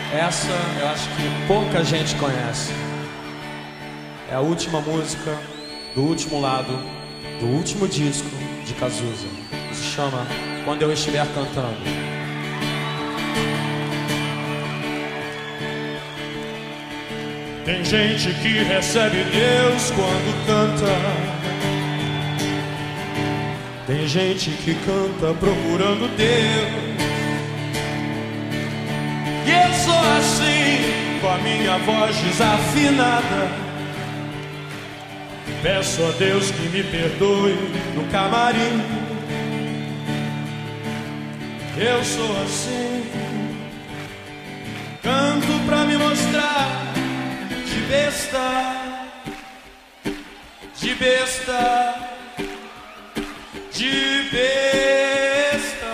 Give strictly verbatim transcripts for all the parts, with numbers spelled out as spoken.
Essa eu acho que pouca gente conhece. É a última música do último lado do último disco de Cazuza. Se chama Quando Eu Estiver Cantando. Tem gente que recebe Deus quando canta. Tem gente que canta procurando Deus. E eu sou assim, com a minha voz desafinada. Peço a Deus que me perdoe no camarim. Eu sou assim, canto pra me mostrar de besta, de besta, de besta.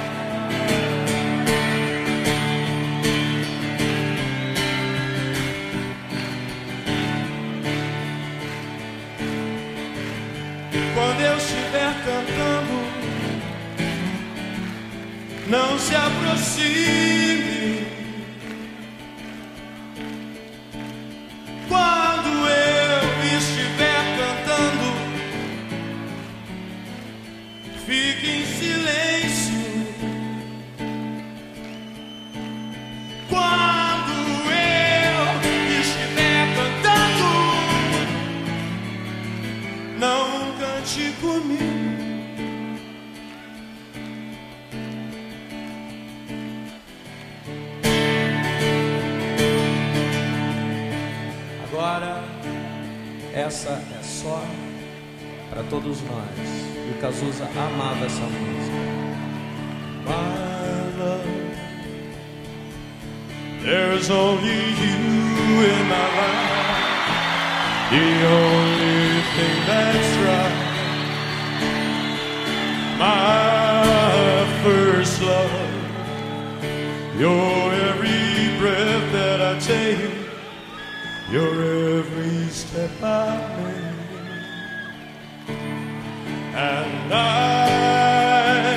Quando eu estiver cantando, não se aproxime. Quando eu estiver cantando, fique em silêncio. Quando eu estiver cantando, não cante comigo. Agora, essa é só para todos nós. E o Cazuza amava essa música. My love, there's only you in my life, the only thing that's right. My first love, your every breath that I take, your every step I make. And I,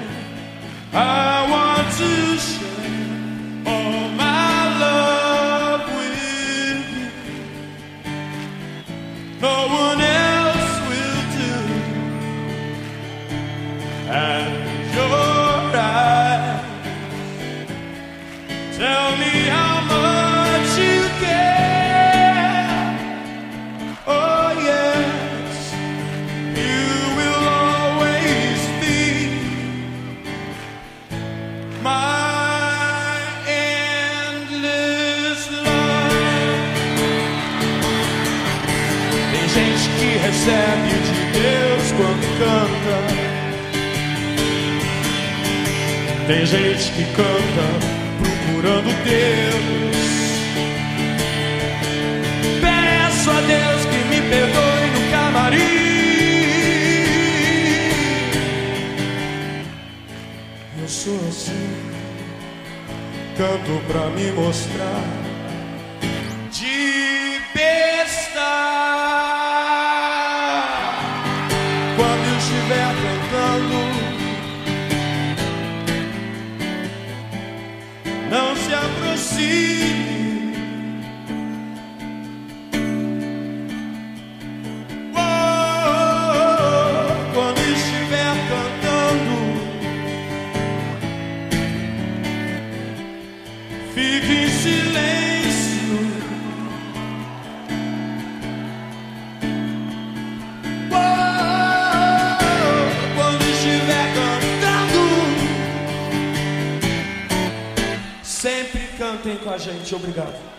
I want to share all my love with you. No one else will do. And your eyes tell me how much you care. Oh yes, you will always be my endless love. Tem gente que recebe de Deus quando canta. Tem gente que canta procurando Deus. Peço a Deus que me perdoe no camarim. Eu sou assim, canto pra me mostrar De besta. quando eu estiver cantando. Não se aproxime. Oh, quando estiver cantando, fique em silêncio. Oh, quando estiver cantando, Sempre cantem com a gente. Obrigado.